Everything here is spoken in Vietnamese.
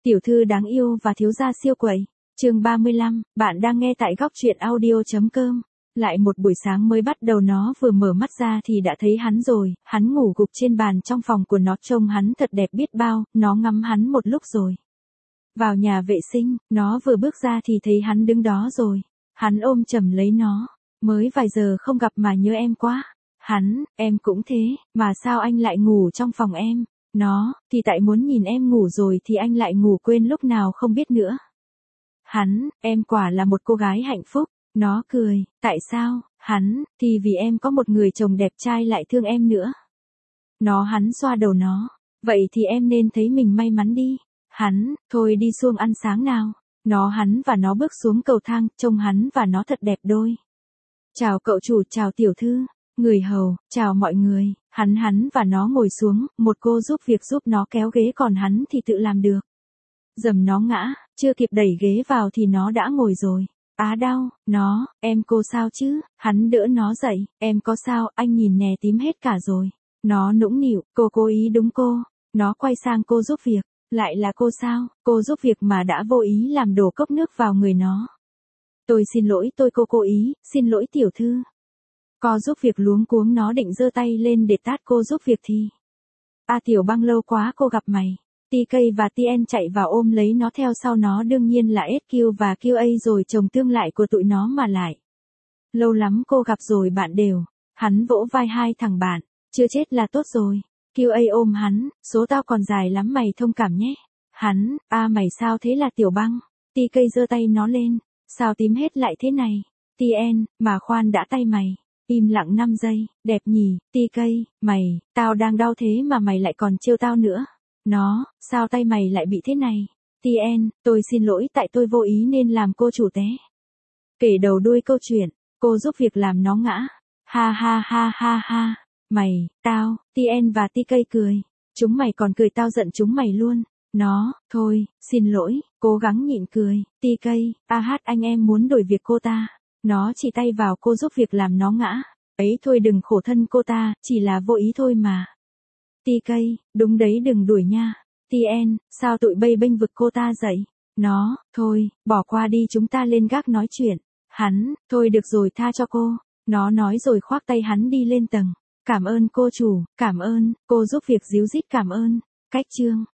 Tiểu thư đáng yêu và thiếu gia siêu quậy. Chương 35, bạn đang nghe tại góc truyện audio.com. Lại một buổi sáng mới bắt đầu, nó vừa mở mắt ra thì đã thấy hắn rồi, hắn ngủ gục trên bàn trong phòng của nó, trông hắn thật đẹp biết bao, nó ngắm hắn một lúc rồi. Vào nhà vệ sinh, nó vừa bước ra thì thấy hắn đứng đó rồi. Hắn ôm chầm lấy nó, mới vài giờ không gặp mà nhớ em quá. Hắn, em cũng thế, mà sao anh lại ngủ trong phòng em? Nó, thì tại muốn nhìn em ngủ rồi thì anh lại ngủ quên lúc nào không biết nữa. Hắn, em quả là một cô gái hạnh phúc. Nó cười, tại sao? Hắn, thì vì em có một người chồng đẹp trai lại thương em nữa. Hắn xoa đầu nó, vậy thì em nên thấy mình may mắn đi. Hắn, thôi đi xuống ăn sáng nào. Hắn và nó bước xuống cầu thang, trông hắn và nó thật đẹp đôi. Chào cậu chủ, chào tiểu thư. Người hầu, chào mọi người. Hắn và nó ngồi xuống, một cô giúp việc giúp nó kéo ghế, còn hắn thì tự làm được. Dầm nó ngã, chưa kịp đẩy ghế vào thì nó đã ngồi rồi. Á đau, em cô sao chứ? Hắn đỡ nó dậy, em có sao, anh nhìn nè tím hết cả rồi. Nó nũng nịu, cô cố ý đúng cô. Nó quay sang cô giúp việc, lại là cô sao? Cô giúp việc mà đã vô ý làm đổ cốc nước vào người nó. Tôi xin lỗi, cô cố ý, xin lỗi tiểu thư. Cô giúp việc luống cuống, nó định giơ tay lên để tát cô giúp việc thì. Tiểu Băng lâu quá cô gặp mày. TK và TN chạy vào ôm lấy nó, theo sau nó đương nhiên là SQ và QA rồi chồng tương lại của tụi nó mà lại. Lâu lắm cô gặp rồi bạn đều. Hắn vỗ vai hai thằng bạn, chưa chết là tốt rồi. QA ôm hắn, số tao còn dài lắm mày thông cảm nhé. Hắn, mày sao thế là Tiểu Băng. TK giơ tay nó lên, sao tím hết lại thế này. TN, mà khoan đã, tay mày. Im lặng 5 giây, đẹp nhỉ. TK, mày, tao đang đau thế mà mày lại còn trêu tao nữa. Sao tay mày lại bị thế này? TN, tôi xin lỗi, tại tôi vô ý nên làm cô chủ té. Kể đầu đuôi câu chuyện, cô giúp việc làm nó ngã. Ha ha ha ha ha. Mày, tao, TN và TK cười. Chúng mày còn cười, tao giận chúng mày luôn. Thôi, xin lỗi, cố gắng nhịn cười. TK, anh em muốn đổi việc cô ta. Nó chỉ tay vào cô giúp việc làm nó ngã. Ấy thôi đừng khổ thân cô ta, chỉ là vô ý thôi mà. TK, đúng đấy đừng đuổi nha. TN, sao tụi bay bênh vực cô ta dậy? Thôi, bỏ qua đi, chúng ta lên gác nói chuyện. Hắn, thôi được rồi, tha cho cô. Nó nói rồi khoác tay hắn đi lên tầng. Cảm ơn cô chủ, cảm ơn, cô giúp việc díu dít cảm ơn. Cách chương.